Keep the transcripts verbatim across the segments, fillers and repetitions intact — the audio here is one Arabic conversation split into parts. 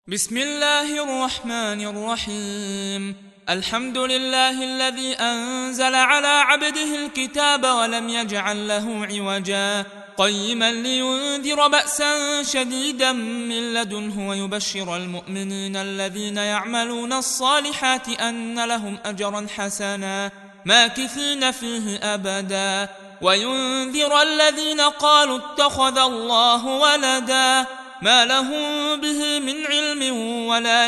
بسم الله الرحمن الرحيم. الحمد لله الذي أنزل على عبده الكتاب ولم يجعل له عوجا قيما لينذر بأسا شديدا من لدنه ويبشر المؤمنين الذين يعملون الصالحات أن لهم أجرا حسنا ماكثين فيه أبدا وينذر الذين قالوا اتخذ الله ولدا ما لهم به من علم ولا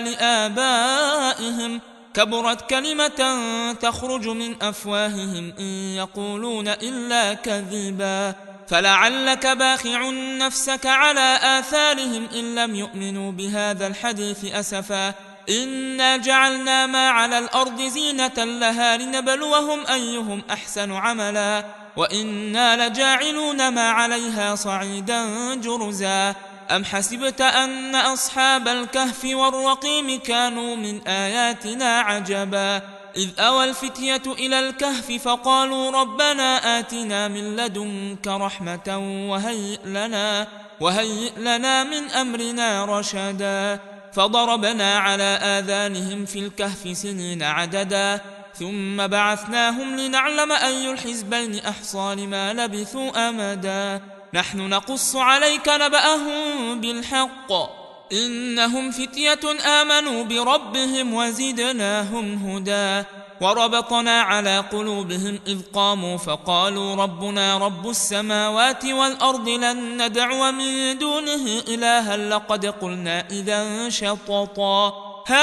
لآبائهم كبرت كلمة تخرج من أفواههم إن يقولون إلا كذبا فلعلك باخع نفسك على آثارهم إن لم يؤمنوا بهذا الحديث أسفا إنا جعلنا ما على الأرض زينة لها لنبلوهم أيهم أحسن عملا وإنا لجاعلون ما عليها صعيدا جرزا أم حسبت أن أصحاب الكهف والرقيم كانوا من آياتنا عجبا إذ أوى الفتية إلى الكهف فقالوا ربنا آتنا من لدنك رحمة وهيئ لنا, وهيئ لنا من أمرنا رشدا فضربنا على آذانهم في الكهف سنين عددا ثم بعثناهم لنعلم أي الحزبين أحصى لما لبثوا أمدا نحن نقص عليك نبأهم بالحق إنهم فتية آمنوا بربهم وزدناهم هدى وربطنا على قلوبهم إذ قاموا فقالوا ربنا رب السماوات والأرض لن ندعو من دونه إلها لقد قلنا إذا شططا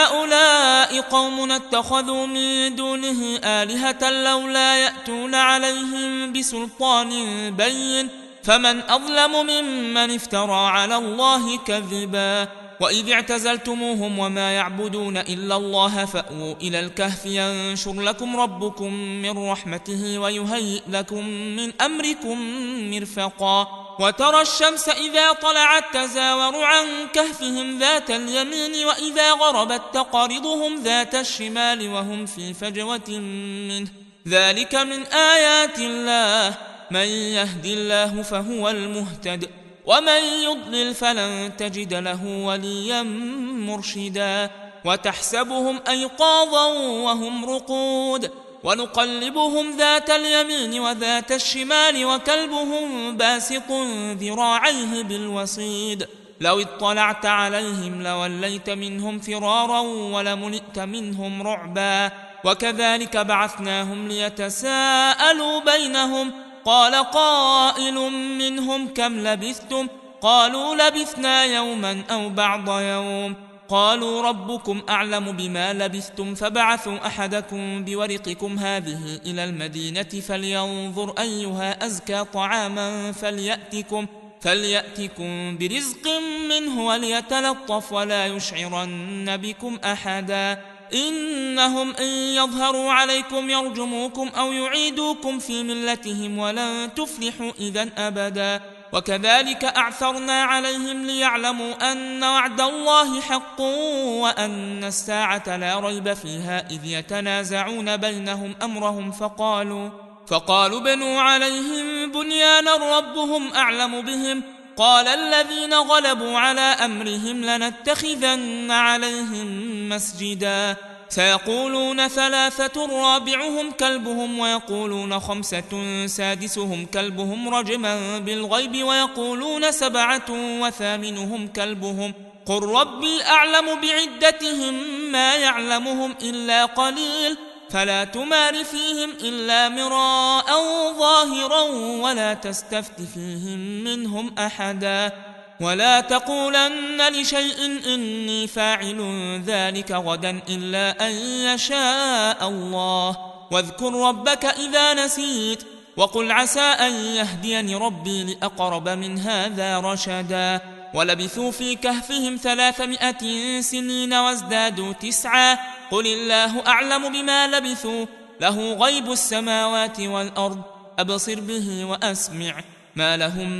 هؤلاء قوم اتخذوا من دونه آلهة لولا يأتون عليهم بسلطان بين فمن أظلم ممن افترى على الله كذبا وإذ اعتزلتموهم وما يعبدون إلا الله فأووا إلى الكهف ينشر لكم ربكم من رحمته ويهيئ لكم من أمركم مرفقا وترى الشمس إذا طلعت تزاور عن كهفهم ذات اليمين وإذا غربت تقرضهم ذات الشمال وهم في فجوة منه ذلك من آيات الله من يهد الله فهو المهتد ومن يضلل فلن تجد له وليا مرشدا وتحسبهم أيقاظا وهم رقود ونقلبهم ذات اليمين وذات الشمال وكلبهم باسط ذراعيه بالوصيد لو اطلعت عليهم لوليت منهم فرارا ولملئت منهم رعبا وكذلك بعثناهم ليتساءلوا بينهم قال قائل منهم كم لبثتم قالوا لبثنا يوما أو بعض يوم قالوا ربكم أعلم بما لبثتم فبعثوا أحدكم بورقكم هذه إلى المدينة فلينظر أيها أزكى طعاما فليأتكم, فليأتكم برزق منه وليتلطف ولا يشعرن بكم أحدا إنهم إن يظهروا عليكم يرجموكم أو يعيدوكم في ملتهم ولن تفلحوا إذن أبدا وكذلك أعثرنا عليهم ليعلموا أن وعد الله حق وأن الساعة لا ريب فيها إذ يتنازعون بينهم أمرهم فقالوا, فقالوا بنوا عليهم بنيانا ربهم أعلم بهم قال الذين غلبوا على أمرهم لنتخذن عليهم مسجدا سيقولون ثلاثة رابعهم كلبهم ويقولون خمسة سادسهم كلبهم رجما بالغيب ويقولون سبعة وثامنهم كلبهم قل ربي أعلم بعدتهم ما يعلمهم إلا قليل فلا تمار فيهم إلا مراء ظاهرا ولا تستفت فيهم منهم أحدا ولا تقولن لشيء إني فاعل ذلك غدا إلا أن يشاء الله واذكر ربك إذا نسيت وقل عسى أن يهديني ربي لأقرب من هذا رشدا ولبثوا في كهفهم ثلاثمائة سنين وازدادوا تسعا قل الله أعلم بما لبثوا له غيب السماوات والأرض أبصر به وأسمع ما لهم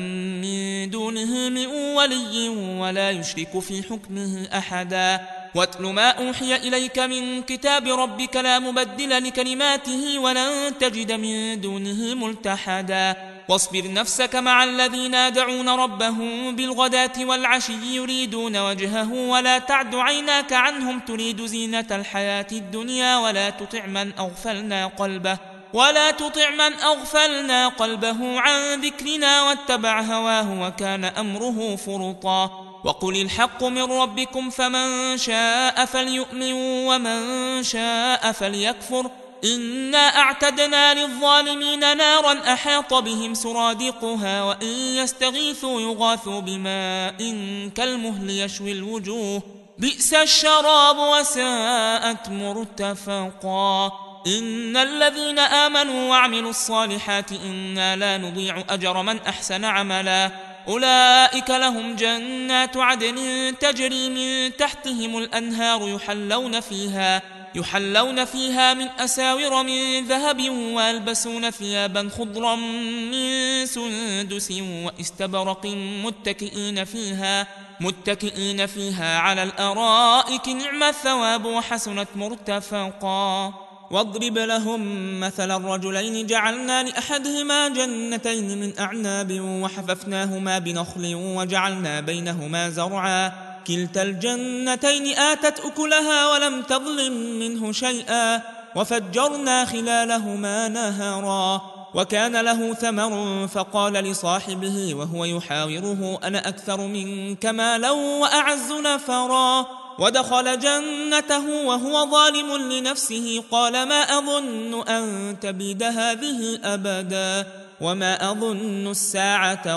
من دونه من ولي ولا يشرك في حكمه أحدا واتل ما أوحي إليك من كتاب ربك لا مبدل لكلماته ولن تجد من دونه ملتحدا واصبر نفسك مع الذين يدعون ربهم بالغداة والعشي يريدون وجهه ولا تعد عيناك عنهم تريد زينة الحياة الدنيا ولا تطع من أغفلنا قلبه ولا تطع من أغفلنا قلبه عن ذكرنا واتبع هواه وكان أمره فرطا وقل الحق من ربكم فمن شاء فليؤمن ومن شاء فليكفر إنا أعتدنا للظالمين نارا أحاط بهم سرادقها وإن يستغيثوا يغاثوا بماء كالمهل يشوي الوجوه بئس الشراب وساءت مرتفقا إن الذين آمنوا وعملوا الصالحات إنا لا نضيع أجر من أحسن عملا أولئك لهم جنات عدن تجري من تحتهم الأنهار يحلون فيها يحلون فيها من أساور من ذهب ويلبسون ثيابا خضرا من سندس واستبرق متكئين فيها متكئين فيها على الأرائك نعم الثواب وحسنت مرتفقا واضرب لهم مثل الرجلين جعلنا لأحدهما جنتين من أعناب وحففناهما بنخل وجعلنا بينهما زرعا كلتا الجنتين آتت أكلها ولم تظلم منه شيئا وفجرنا خلالهما نهرا وكان له ثمر فقال لصاحبه وهو يحاوره أنا أكثر منك مالا وأعز نفرا ودخل جنته وهو ظالم لنفسه قال ما أظن أن تبيد هذه أبدا وما أظن الساعة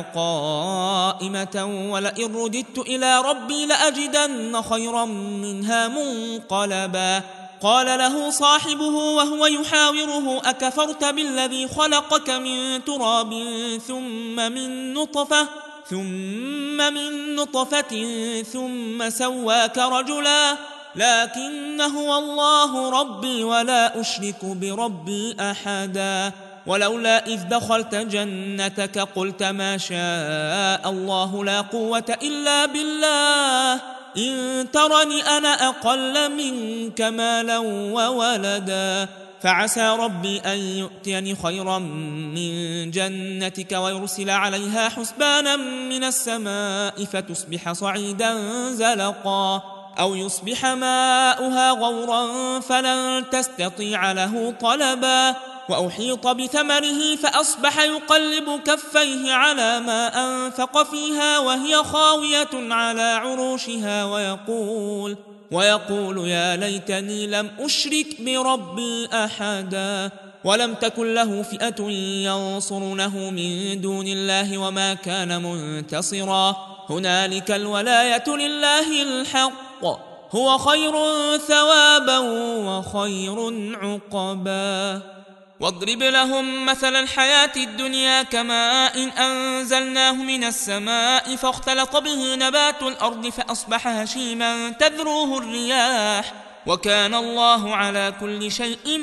قائمة ولئن رددت إلى ربي لأجدن خيرا منها منقلبا قال له صاحبه وهو يحاوره أكفرت بالذي خلقك من تراب ثم من نطفة ثم من نطفة ثم سواك رجلا لكن هو الله ربي ولا أشرك بربي أحدا ولولا إذ دخلت جنتك قلت ما شاء الله لا قوة إلا بالله إن ترني أنا أقل منك مالا وولدا فعسى ربي أن يؤتيني خيرا من جنتك ويرسل عليها حسبانا من السماء فتصبح صعيدا زلقا أو يصبح ماؤها غورا فلن تستطيع له طلبا وأحيط بثمره فأصبح يقلب كفيه على ما أنفق فيها وهي خاوية على عروشها ويقول ويقول يا ليتني لم أشرك بربي أحدا ولم تكن له فئة ينصرونه من دون الله وما كان منتصرا هنالك الولاية لله الحق هو خير ثوابا وخير عقبا واضرب لهم مثل الحياة الدنيا كماء إن أنزلناه من السماء فاختلط به نبات الأرض فأصبح هشيما تذروه الرياح وكان الله على كل شيء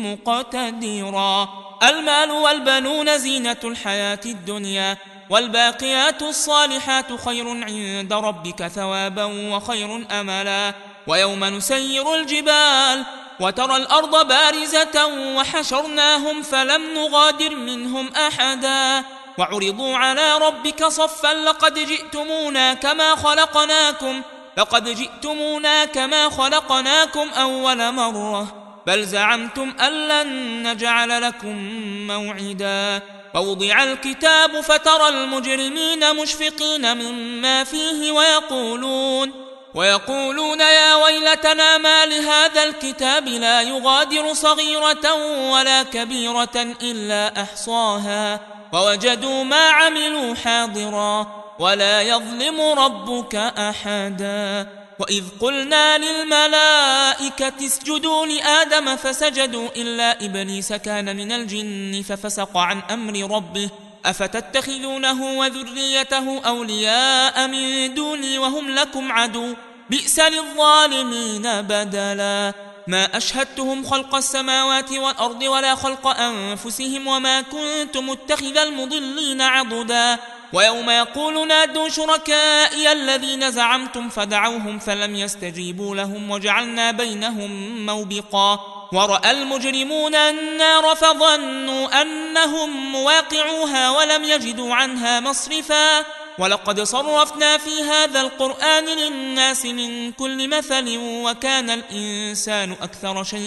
مقتدرا المال والبنون زينة الحياة الدنيا والباقيات الصالحات خير عند ربك ثوابا وخير أملا ويوم نسير الجبال وترى الأرض بارزة وحشرناهم فلم نغادر منهم أحدا وعرضوا على ربك صفا لقد جئتمونا كما خلقناكم لقد جئتمونا كما خلقناكم أول مرة بل زعمتم أن لن نجعل لكم موعدا ووضع الكتاب فترى المجرمين مشفقين مما فيه ويقولون ويقولون يا ويلتنا ما لهذا الكتاب لا يغادر صغيرة ولا كبيرة إلا أحصاها ووجدوا ما عملوا حاضرا ولا يظلم ربك أحدا وإذ قلنا للملائكة اسجدوا لآدم فسجدوا إلا إبليس كان من الجن ففسق عن أمر ربه أفتتخذونه وذريته أولياء من دوني وهم لكم عدو بئس للظالمين بدلا ما أشهدتهم خلق السماوات والأرض ولا خلق أنفسهم وما كنت متخذ المضلين عضدا ويوم يقول نادوا شركائي الذين زعمتم فدعوهم فلم يستجيبوا لهم وجعلنا بينهم موبقا ورأى المجرمون النار فظنوا أنهم مواقعوها ولم يجدوا عنها مصرفا ولقد صرفنا في هذا القرآن للناس من كل مثل وكان الإنسان أكثر شيء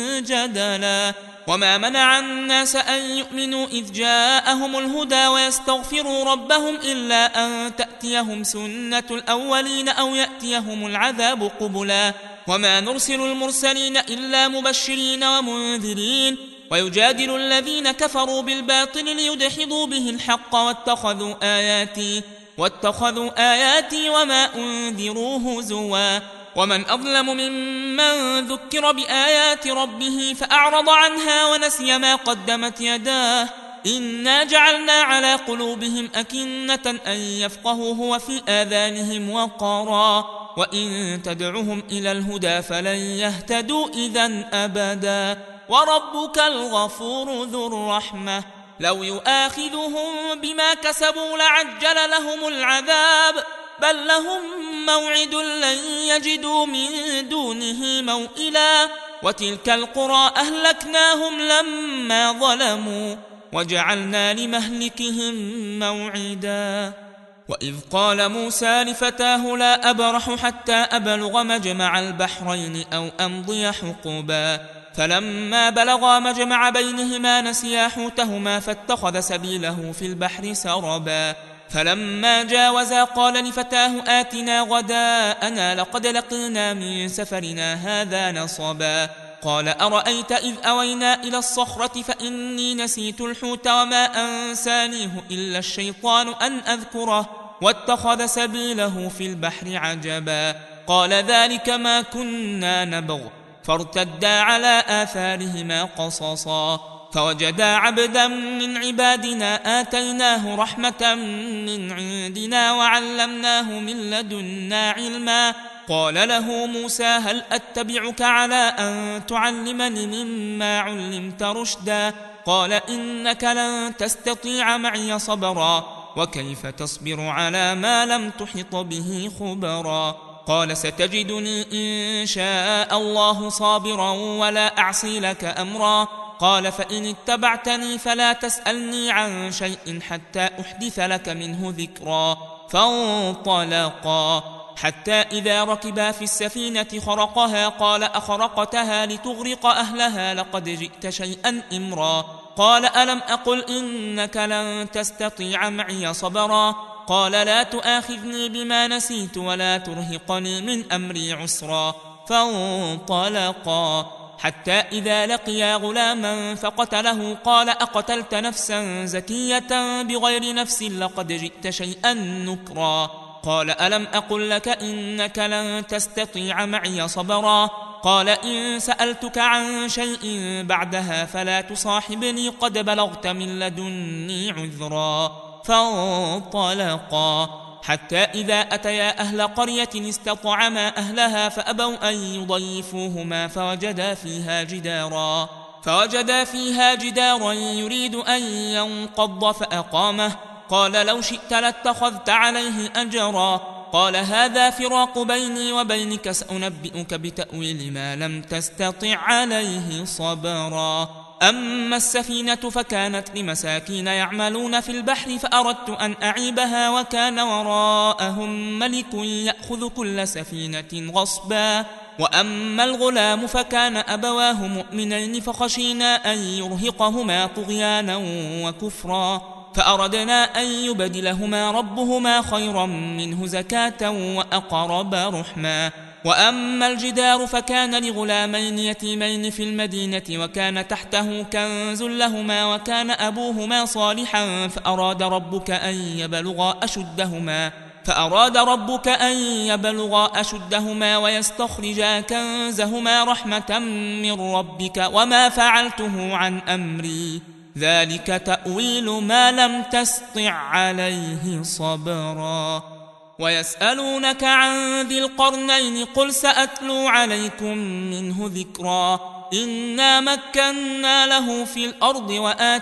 جدلا وما منع الناس أن يؤمنوا إذ جاءهم الهدى ويستغفروا ربهم إلا أن تأتيهم سنة الأولين أو يأتيهم العذاب قبلا وما نرسل المرسلين إلا مبشرين ومنذرين ويجادل الذين كفروا بالباطل ليدحضوا به الحق واتخذوا آياتي واتخذوا آياتي وما أنذروا هزوا ومن أظلم ممن ذكر بآيات ربه فأعرض عنها ونسي ما قدمت يداه إنا جعلنا على قلوبهم أكنة أن يفقهوه وفي آذانهم وقرا وإن تدعهم إلى الهدى فلن يهتدوا إذا أبدا وربك الغفور ذو الرحمة لو يؤاخذهم بما كسبوا لعجل لهم العذاب بل لهم موعد لن يجدوا من دونه موئلا وتلك القرى أهلكناهم لما ظلموا وجعلنا لمهلكهم موعدا وإذ قال موسى لفتاه لا أبرح حتى أبلغ مجمع البحرين أو أمضي حقبا فلما بلغا مجمع بينهما نسيا حوتهما فاتخذ سبيله في البحر سربا فلما جاوزا قال لفتاه آتنا غداءنا لقد لقينا من سفرنا هذا نصبا قال أرأيت إذ أوينا إلى الصخرة فإني نسيت الحوت وما أنسانيه إلا الشيطان أن أذكره واتخذ سبيله في البحر عجبا قال ذلك ما كنا نبغ فارتدا على آثارهما قصصا فوجدا عبدا من عبادنا آتيناه رحمة من عندنا وعلمناه من لدنا علما قال له موسى هل أتبعك على أن تعلمني مما علمت رشدا قال إنك لن تستطيع معي صبرا وكيف تصبر على ما لم تحط به خبرا قال ستجدني إن شاء الله صابرا ولا أعصي لك أمرا قال فإن اتبعتني فلا تسألني عن شيء حتى أحدث لك منه ذكرا فانطلقا حتى إذا ركبا في السفينة خرقها قال أخرقتها لتغرق أهلها لقد جئت شيئا إمرا قال ألم أقل إنك لن تستطيع معي صبرا قال لا تؤاخذني بما نسيت ولا ترهقني من أمري عسرا فانطلقا حتى إذا لقيا غلاما فقتله قال أقتلت نفسا زكية بغير نفس لقد جئت شيئا نكرا قال ألم أقل لك إنك لن تستطيع معي صبرا قال إن سألتك عن شيء بعدها فلا تصاحبني قد بلغت من لدني عذرا فانطلقا حتى إذا أتيا أهل قرية استطعما أهلها فأبوا أن يضيفوهما فوجدا فيها جدارا فوجدا فيها جدارا يريد أن ينقض فأقامه قال لو شئت لاتخذت عليه أجرا قال هذا فراق بيني وبينك سأنبئك بتأويل ما لم تستطع عليه صبرا أما السفينة فكانت لمساكين يعملون في البحر فأردت أن أعيبها وكان وراءهم ملك يأخذ كل سفينة غصبا وأما الغلام فكان أبواه مؤمنين فخشينا أن يرهقهما طغيانا وكفرا فأردنا أن يبدلهما ربهما خيرا منه زكاة وأقرب رحما وأما الجدار فكان لغلامين يتيمين في المدينة وكان تحته كنز لهما وكان أبوهما صالحا فأراد ربك أن يبلغا أشدهما فأراد ربك أن يبلغا أشدهما ويستخرجا كنزهما رحمة من ربك وما فعلته عن أمري ذلك تأويل ما لم تسطع عليه صبرا ويسألونك عن ذي القرنين قل سأتلو عليكم منه ذكرا إنا مكنا له في الأرض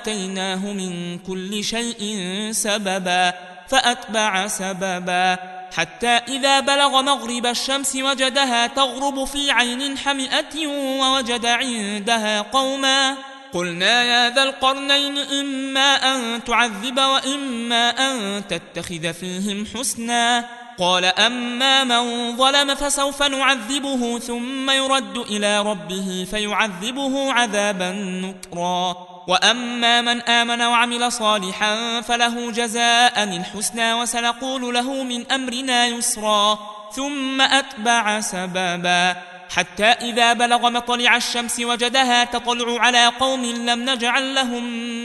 وآتيناه من كل شيء سببا فأتبع سببا حتى إذا بلغ مغرب الشمس وجدها تغرب في عين حمئة ووجد عندها قوما. قلنا يا ذا القرنين إما أن تعذب وإما أن تتخذ فيهم حسنا. قال أما من ظلم فسوف نعذبه ثم يرد إلى ربه فيعذبه عذابا نكرا، وأما من آمن وعمل صالحا فله جزاء الحسنى وسنقول له من أمرنا يسرا. ثم أتبع سببا حتى إذا بلغ مطلع الشمس وجدها تطلع على قوم لم نجعل لهم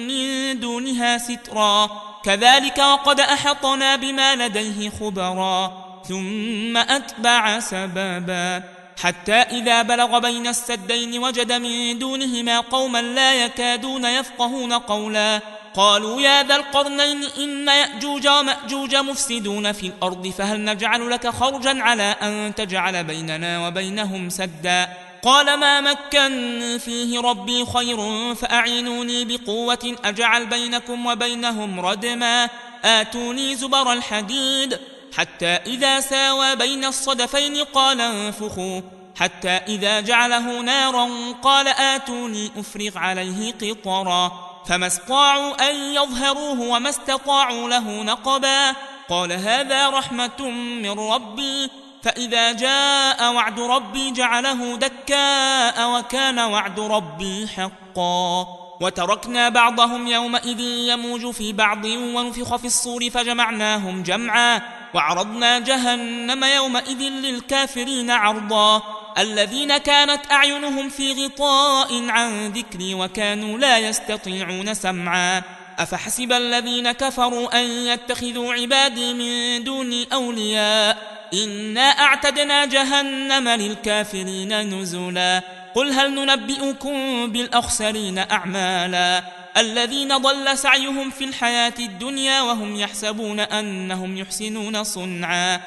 من دونها سترا، كذلك وقد أحطنا بما لديه خبرا. ثم أتبع سببا حتى إذا بلغ بين السدين وجد من دونهما قوما لا يكادون يفقهون قولا. قالوا يا ذا القرنين إن يأجوج ومأجوج مفسدون في الأرض فهل نجعل لك خرجا على أن تجعل بيننا وبينهم سدا. قال ما مكن فيه ربي خير فأعينوني بقوة أجعل بينكم وبينهم ردما. آتوني زبر الحديد حتى إذا ساوى بين الصدفين قال انفخوا حتى إذا جعله نارا قال آتوني أفرغ عليه قطرا. فما استطاعوا أن يظهروه وما استطاعوا له نقبا. قال هذا رحمة من ربي فإذا جاء وعد ربي جعله دكاء وكان وعد ربي حقا. وتركنا بعضهم يومئذ يموج في بعض ونفخ في الصور فجمعناهم جمعا وعرضنا جهنم يومئذ للكافرين عرضا. الذين كانت أعينهم في غطاء عن ذكري وكانوا لا يستطيعون سمعا. أفحسب الذين كفروا أن يتخذوا عبادي من دوني أولياء إنا أعتدنا جهنم للكافرين نزلا. قل هل ننبئكم بالأخسرين أعمالا الذين ضل سعيهم في الحياة الدنيا وهم يحسبون أنهم يحسنون صنعا.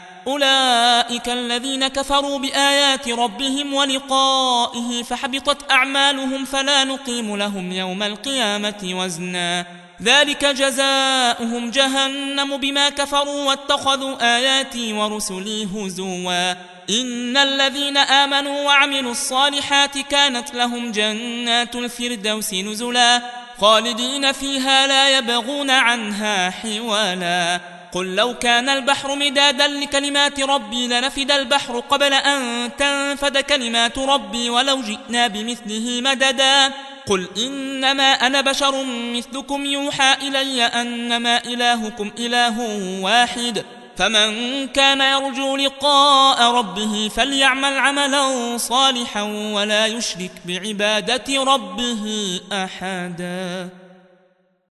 أولئك الذين كفروا بآيات ربهم ولقائه فحبطت أعمالهم فلا نقيم لهم يوم القيامة وزنا. ذلك جزاؤهم جهنم بما كفروا واتخذوا آياتي ورسلي هزوا. إن الذين آمنوا وعملوا الصالحات كانت لهم جنات الفردوس نزلا خالدين فيها لا يبغون عنها حولا. قل لو كان البحر مدادا لكلمات ربي لنفد البحر قبل أن تنفد كلمات ربي ولو جئنا بمثله مددا. قل إنما أنا بشر مثلكم يوحى إلي أنما إلهكم إله واحد فمن كان يرجو لقاء ربه فليعمل عملا صالحا ولا يشرك بعبادة ربه أحدا.